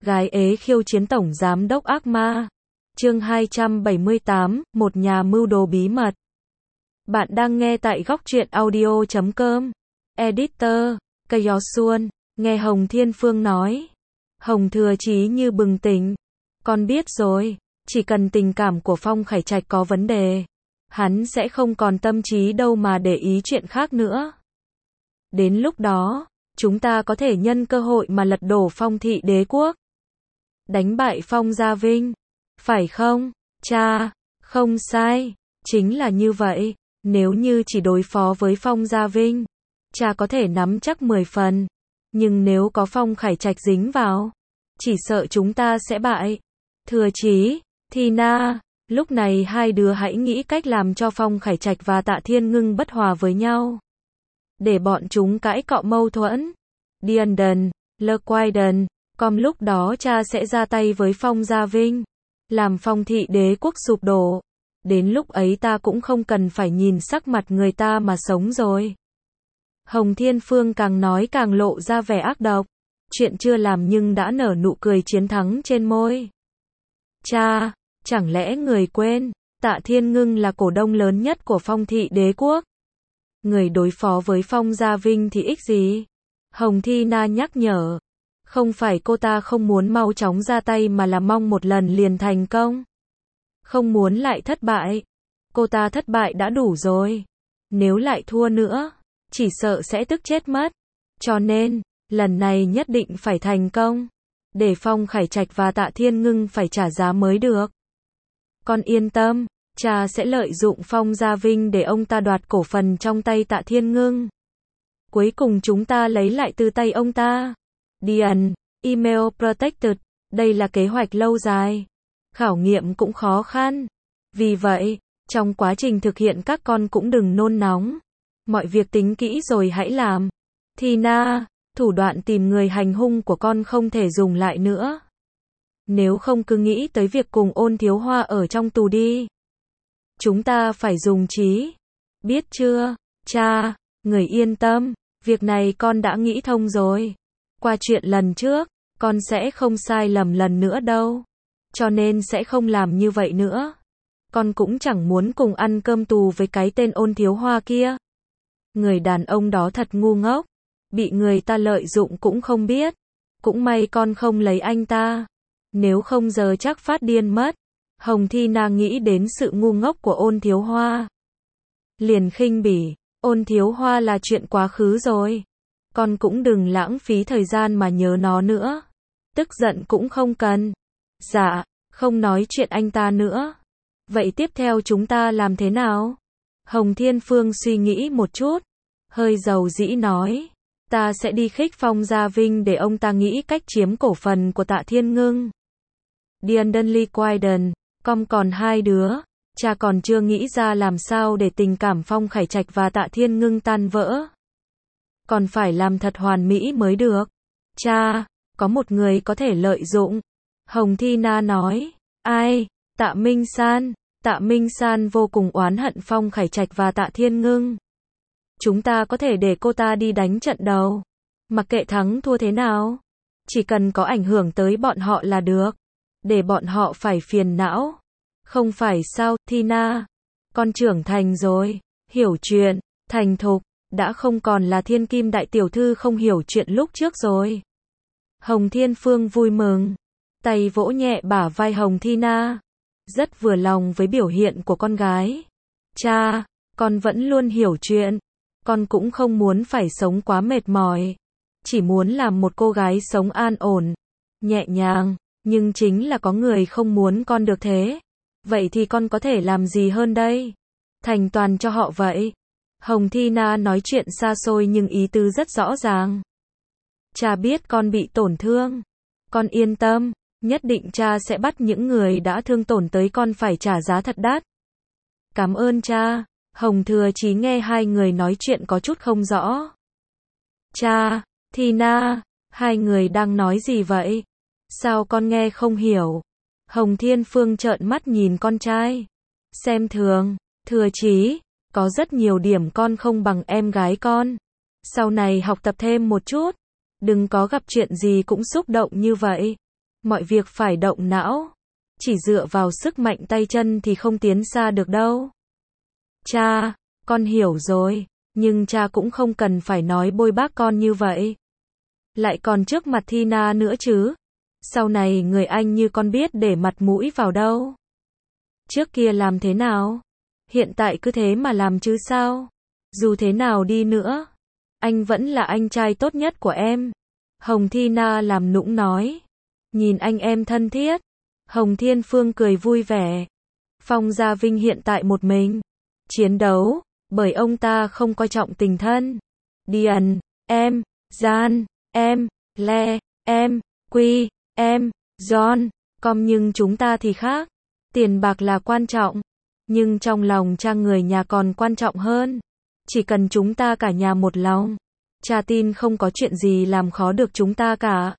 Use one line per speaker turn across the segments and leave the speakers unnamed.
Gái ế khiêu chiến tổng giám đốc ác ma. Chương 278, một nhà mưu đồ bí mật. Bạn đang nghe tại góc truyện audio.com. Editor, Chaos Xuân, nghe Hồng Thiên Phương nói. Hồng Thừa Chí như bừng tỉnh. Con biết rồi, chỉ cần tình cảm của Phong Khải Trạch có vấn đề, hắn sẽ không còn tâm trí đâu mà để ý chuyện khác nữa. Đến lúc đó, chúng ta có thể nhân cơ hội mà lật đổ Phong thị đế quốc. Đánh bại Phong Gia Vinh. Phải không, cha? Không sai, chính là như vậy. Nếu như chỉ đối phó với Phong Gia Vinh, cha có thể nắm chắc 10 phần. Nhưng nếu có Phong Khải Trạch dính vào, chỉ sợ chúng ta sẽ bại. Thừa Chí, Tina, lúc này hai đứa hãy nghĩ cách làm cho Phong Khải Trạch và Tạ Thiên Ngưng bất hòa với nhau. Để bọn chúng cãi cọ mâu thuẫn. Diandon, Lequiden, còn lúc đó cha sẽ ra tay với Phong Gia Vinh, làm Phong thị đế quốc sụp đổ. Đến lúc ấy ta cũng không cần phải nhìn sắc mặt người ta mà sống rồi. Hồng Thiên Phương càng nói càng lộ ra vẻ ác độc. Chuyện chưa làm nhưng đã nở nụ cười chiến thắng trên môi. Cha, chẳng lẽ người quên, Tạ Thiên Ngưng là cổ đông lớn nhất của Phong thị đế quốc. Người đối phó với Phong Gia Vinh thì ích gì? Hồng Thi Na nhắc nhở. Không phải cô ta không muốn mau chóng ra tay mà là mong một lần liền thành công. Không muốn lại thất bại. Cô ta thất bại đã đủ rồi. Nếu lại thua nữa, chỉ sợ sẽ tức chết mất. Cho nên, lần này nhất định phải thành công. Để Phong Khải Trạch và Tạ Thiên Ngưng phải trả giá mới được. Con yên tâm, cha sẽ lợi dụng Phong Gia Vinh để ông ta đoạt cổ phần trong tay Tạ Thiên Ngưng. Cuối cùng chúng ta lấy lại từ tay ông ta. Dian, Email Protected, đây là kế hoạch lâu dài. Khảo nghiệm cũng khó khăn. Vì vậy, trong quá trình thực hiện các con cũng đừng nôn nóng. Mọi việc tính kỹ rồi hãy làm. Tina, thủ đoạn tìm người hành hung của con không thể dùng lại nữa. Nếu không cứ nghĩ tới việc cùng Ôn Thiếu Hoa ở trong tù đi. Chúng ta phải dùng trí. Biết chưa, cha, người yên tâm, việc này con đã nghĩ thông rồi. Qua chuyện lần trước, con sẽ không sai lầm lần nữa đâu. Cho nên sẽ không làm như vậy nữa. Con cũng chẳng muốn cùng ăn cơm tù với cái tên Ôn Thiếu Hoa kia. Người đàn ông đó thật ngu ngốc. Bị người ta lợi dụng cũng không biết. Cũng may con không lấy anh ta. Nếu không giờ chắc phát điên mất. Hồng Thi Na nghĩ đến sự ngu ngốc của Ôn Thiếu Hoa. Liền khinh bỉ. Ôn Thiếu Hoa là chuyện quá khứ rồi. Con cũng đừng lãng phí thời gian mà nhớ nó nữa. Tức giận cũng không cần. Dạ, không nói chuyện anh ta nữa. Vậy tiếp theo chúng ta làm thế nào? Hồng Thiên Phương suy nghĩ một chút. Hơi dầu dĩ nói. Ta sẽ đi khích Phong Gia Vinh để ông ta nghĩ cách chiếm cổ phần của Tạ Thiên Ngưng. Diandon Lequiden, còn hai đứa. Cha còn chưa nghĩ ra làm sao để tình cảm Phong Khải Trạch và Tạ Thiên Ngưng tan vỡ. Còn phải làm thật hoàn mỹ mới được. Cha, có một người có thể lợi dụng. Hồng Thi Na nói. Ai? Tạ Minh San. Tạ Minh San vô cùng oán hận Phong Khải Trạch và Tạ Thiên Ngưng. Chúng ta có thể để cô ta đi đánh trận đầu. Mặc kệ thắng thua thế nào. Chỉ cần có ảnh hưởng tới bọn họ là được. Để bọn họ phải phiền não. Không phải sao, Tina? Con trưởng thành rồi. Hiểu chuyện, thành thục. Đã không còn là thiên kim đại tiểu thư không hiểu chuyện lúc trước rồi. Hồng Thiên Phương vui mừng. Tay vỗ nhẹ bả vai Hồng Thi Na. Rất vừa lòng với biểu hiện của con gái. Cha, con vẫn luôn hiểu chuyện. Con cũng không muốn phải sống quá mệt mỏi. Chỉ muốn làm một cô gái sống an ổn, nhẹ nhàng. Nhưng chính là có người không muốn con được thế. Vậy thì con có thể làm gì hơn đây? Thành toàn cho họ vậy. Hồng Thi Na nói chuyện xa xôi nhưng ý tứ rất rõ ràng. Cha biết con bị tổn thương. Con yên tâm, nhất định cha sẽ bắt những người đã thương tổn tới con phải trả giá thật đắt. Cảm ơn cha. Hồng Thừa Chí nghe hai người nói chuyện có chút không rõ. Cha, Tina, hai người đang nói gì vậy? Sao con nghe không hiểu? Hồng Thiên Phương trợn mắt nhìn con trai. Xem thường, Thừa Chí, có rất nhiều điểm con không bằng em gái con. Sau này học tập thêm một chút. Đừng có gặp chuyện gì cũng xúc động như vậy. Mọi việc phải động não. Chỉ dựa vào sức mạnh tay chân thì không tiến xa được đâu. Cha, con hiểu rồi, nhưng cha cũng không cần phải nói bôi bác con như vậy. Lại còn trước mặt Tina nữa chứ. Sau này người anh như con biết để mặt mũi vào đâu. Trước kia làm thế nào? Hiện tại cứ thế mà làm chứ sao? Dù thế nào đi nữa, anh vẫn là anh trai tốt nhất của em. Hồng Tina làm nũng nói. Nhìn anh em thân thiết. Hồng Thiên Phương cười vui vẻ. Phong Gia Vinh hiện tại một mình. Chiến đấu, bởi ông ta không coi trọng tình thân. Điền, em, Gian, em, Le, em, Quy, em, John, com nhưng chúng ta thì khác. Tiền bạc là quan trọng, nhưng trong lòng cha người nhà còn quan trọng hơn. Chỉ cần chúng ta cả nhà một lòng, cha tin không có chuyện gì làm khó được chúng ta cả.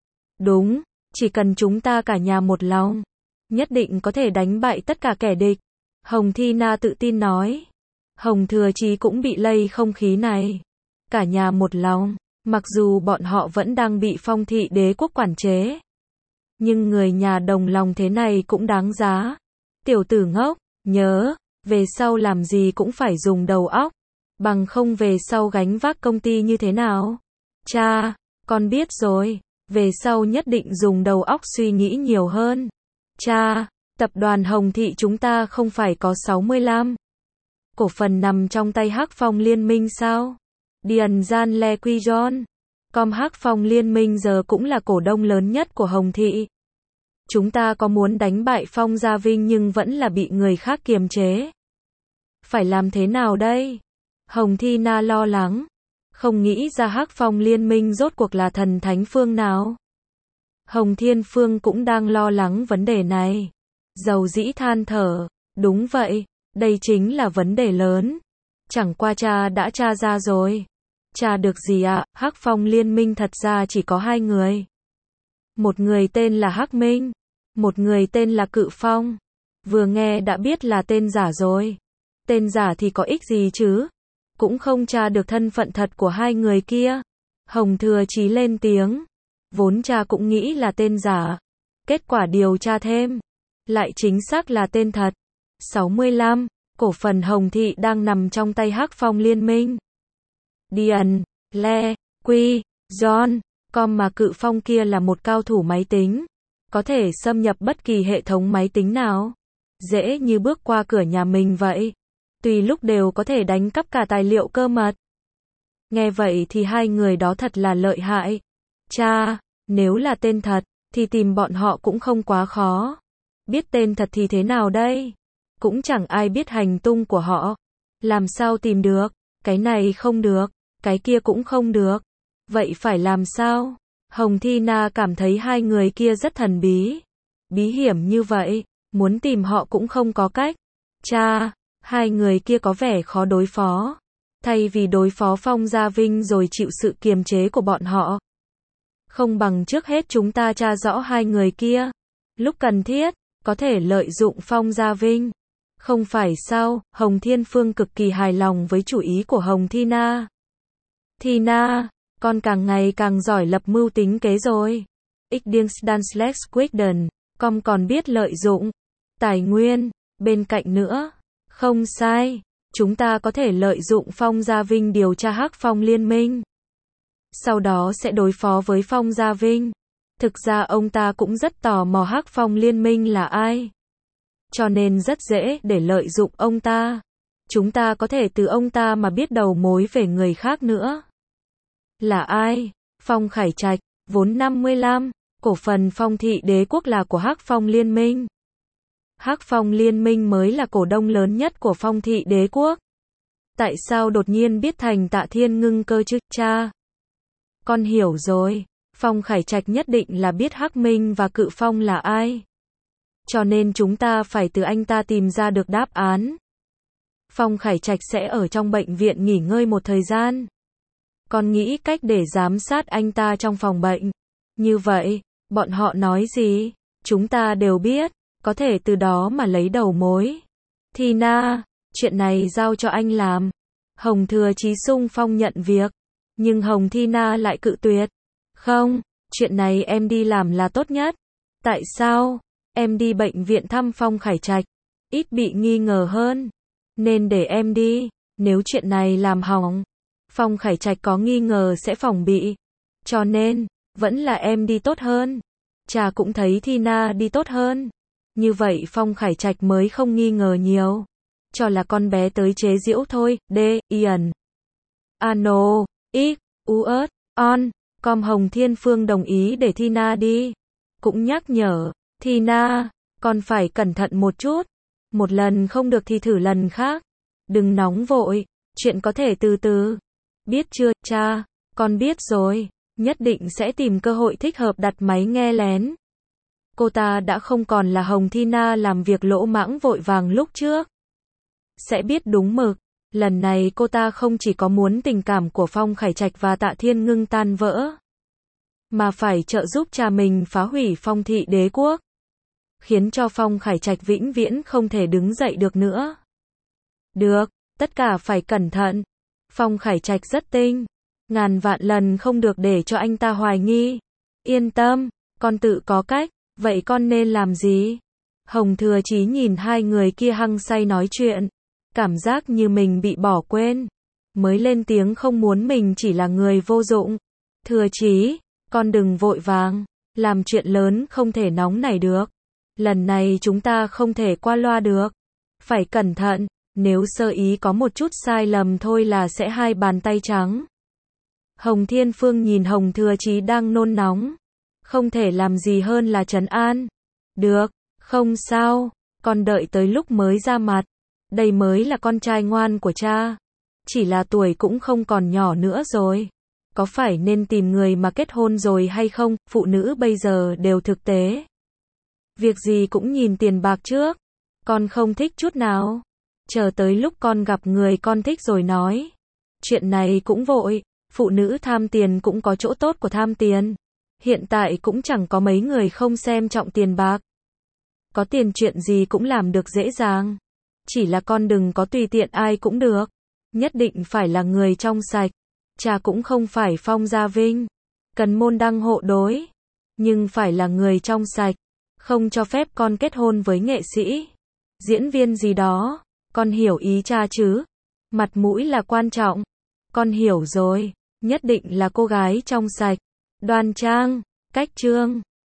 Đúng, chỉ cần chúng ta cả nhà một lòng, nhất định có thể đánh bại tất cả kẻ địch. Hồng Tina tự tin nói. Hồng Thừa Chí cũng bị lây không khí này. Cả nhà một lòng, mặc dù bọn họ vẫn đang bị Phong thị đế quốc quản chế. Nhưng người nhà đồng lòng thế này cũng đáng giá. Tiểu tử ngốc, nhớ, về sau làm gì cũng phải dùng đầu óc. Bằng không về sau gánh vác công ty như thế nào? Cha, con biết rồi, về sau nhất định dùng đầu óc suy nghĩ nhiều hơn. Cha, tập đoàn Hồng Thị chúng ta không phải có 65 cổ phần nằm trong tay Hắc Phong Liên minh sao? Điền Gian Le Quy John. Com Hắc Phong Liên minh giờ cũng là cổ đông lớn nhất của Hồng Thị. Chúng ta có muốn đánh bại Phong Gia Vinh nhưng vẫn là bị người khác kiềm chế. Phải làm thế nào đây? Hồng Tina lo lắng. Không nghĩ ra Hắc Phong Liên minh rốt cuộc là thần thánh phương nào. Hồng Thiên Phương cũng đang lo lắng vấn đề này. Dầu dĩ than thở. Đúng vậy, đây chính là vấn đề lớn. Chẳng qua cha đã tra ra rồi. Tra được gì ạ? Hắc Phong Liên minh thật ra chỉ có hai người. Một người tên là Hắc Minh, một người tên là Cự Phong. Vừa nghe đã biết là tên giả rồi. Tên giả thì có ích gì chứ? Cũng không tra được thân phận thật của hai người kia. Hồng Thừa Chí lên tiếng. Vốn cha cũng nghĩ là tên giả. Kết quả điều tra thêm, lại chính xác là tên thật. 65, cổ phần Hồng Thị đang nằm trong tay Hắc Phong Liên minh. Điền, Le, Quy, John, com mà Cự Phong kia là một cao thủ máy tính. Có thể xâm nhập bất kỳ hệ thống máy tính nào. Dễ như bước qua cửa nhà mình vậy. Tùy lúc đều có thể đánh cắp cả tài liệu cơ mật. Nghe vậy thì hai người đó thật là lợi hại. Cha, nếu là tên thật, thì tìm bọn họ cũng không quá khó. Biết tên thật thì thế nào đây? Cũng chẳng ai biết hành tung của họ. Làm sao tìm được? Cái này không được, cái kia cũng không được. Vậy phải làm sao? Hồng Tina cảm thấy hai người kia rất thần bí. Bí hiểm như vậy, muốn tìm họ cũng không có cách. Cha, hai người kia có vẻ khó đối phó. Thay vì đối phó Phong Gia Vinh rồi chịu sự kiềm chế của bọn họ, không bằng trước hết chúng ta tra rõ hai người kia. Lúc cần thiết, có thể lợi dụng Phong Gia Vinh. Không phải sao? Hồng Thiên Phương cực kỳ hài lòng với chủ ý của Hồng Tina. Tina, con càng ngày càng giỏi lập mưu tính kế rồi. Xdingsdanslex com còn biết lợi dụng tài nguyên. Bên cạnh nữa, không sai, chúng ta có thể lợi dụng Phong Gia Vinh điều tra Hắc Phong Liên minh. Sau đó sẽ đối phó với Phong Gia Vinh. Thực ra ông ta cũng rất tò mò Hắc Phong Liên minh là ai. Cho nên rất dễ để lợi dụng ông ta. Chúng ta có thể từ ông ta mà biết đầu mối về người khác nữa. Là ai? Phong Khải Trạch, vốn 55, cổ phần Phong Thị đế quốc là của Hắc Phong Liên minh. Hắc Phong Liên minh mới là cổ đông lớn nhất của Phong Thị đế quốc. Tại sao đột nhiên biết thành Tạ Thiên Ngưng cơ chứ, cha? Con hiểu rồi, Phong Khải Trạch nhất định là biết Hắc Minh và Cự Phong là ai. Cho nên chúng ta phải từ anh ta tìm ra được đáp án. Phong Khải Trạch sẽ ở trong bệnh viện nghỉ ngơi một thời gian. Con nghĩ cách để giám sát anh ta trong phòng bệnh. Như vậy, bọn họ nói gì, chúng ta đều biết, có thể từ đó mà lấy đầu mối. Tina, chuyện này giao cho anh làm. Hồng Thừa Chí xung phong nhận việc, nhưng Hồng Tina lại cự tuyệt. Không, chuyện này em đi làm là tốt nhất. Tại sao? Em đi bệnh viện thăm Phong Khải Trạch, ít bị nghi ngờ hơn. Nên để em đi, nếu chuyện này làm hỏng, Phong Khải Trạch có nghi ngờ sẽ phòng bị. Cho nên, vẫn là em đi tốt hơn. Cha cũng thấy Tina đi tốt hơn. Như vậy Phong Khải Trạch mới không nghi ngờ nhiều. Cho là con bé tới chế giễu thôi. Ian. Ano. X. Uớt. On. Com Hồng Thiên Phương đồng ý để Tina đi. Cũng nhắc nhở. Tina, con phải cẩn thận một chút. Một lần không được thì thử lần khác. Đừng nóng vội. Chuyện có thể từ từ. Biết chưa, cha? Con biết rồi. Nhất định sẽ tìm cơ hội thích hợp đặt máy nghe lén. Cô ta đã không còn là Hồng Tina làm việc lỗ mãng vội vàng lúc trước. Sẽ biết đúng mực. Lần này cô ta không chỉ có muốn tình cảm của Phong Khải Trạch và Tạ Thiên Ngưng tan vỡ, mà phải trợ giúp cha mình phá hủy Phong thị đế quốc. Khiến cho Phong Khải Trạch vĩnh viễn không thể đứng dậy được nữa. Được, tất cả phải cẩn thận. Phong Khải Trạch rất tinh. Ngàn vạn lần không được để cho anh ta hoài nghi. Yên tâm, con tự có cách. Vậy con nên làm gì? Hồng Thừa Chí nhìn hai người kia hăng say nói chuyện. Cảm giác như mình bị bỏ quên. Mới lên tiếng không muốn mình chỉ là người vô dụng. Thừa Chí, con đừng vội vàng. Làm chuyện lớn không thể nóng nảy được. Lần này chúng ta không thể qua loa được. Phải cẩn thận. Nếu sơ ý có một chút sai lầm thôi là sẽ hai bàn tay trắng. Hồng Thiên Phương nhìn Hồng Thừa Chí đang nôn nóng. Không thể làm gì hơn là trấn an. Được, không sao, con đợi tới lúc mới ra mặt. Đây mới là con trai ngoan của cha. Chỉ là tuổi cũng không còn nhỏ nữa rồi. Có phải nên tìm người mà kết hôn rồi hay không? Phụ nữ bây giờ đều thực tế. Việc gì cũng nhìn tiền bạc trước. Con không thích chút nào. Chờ tới lúc con gặp người con thích rồi nói. Chuyện này cũng vội. Phụ nữ tham tiền cũng có chỗ tốt của tham tiền. Hiện tại cũng chẳng có mấy người không xem trọng tiền bạc. Có tiền chuyện gì cũng làm được dễ dàng. Chỉ là con đừng có tùy tiện ai cũng được. Nhất định phải là người trong sạch. Cha cũng không phải Phong Gia Vinh. Cần môn đăng hộ đối. Nhưng phải là người trong sạch. Không cho phép con kết hôn với nghệ sĩ, diễn viên gì đó. Con hiểu ý cha chứ? Mặt mũi là quan trọng. Con hiểu rồi. Nhất định là cô gái trong sạch, đoan trang, cách trương.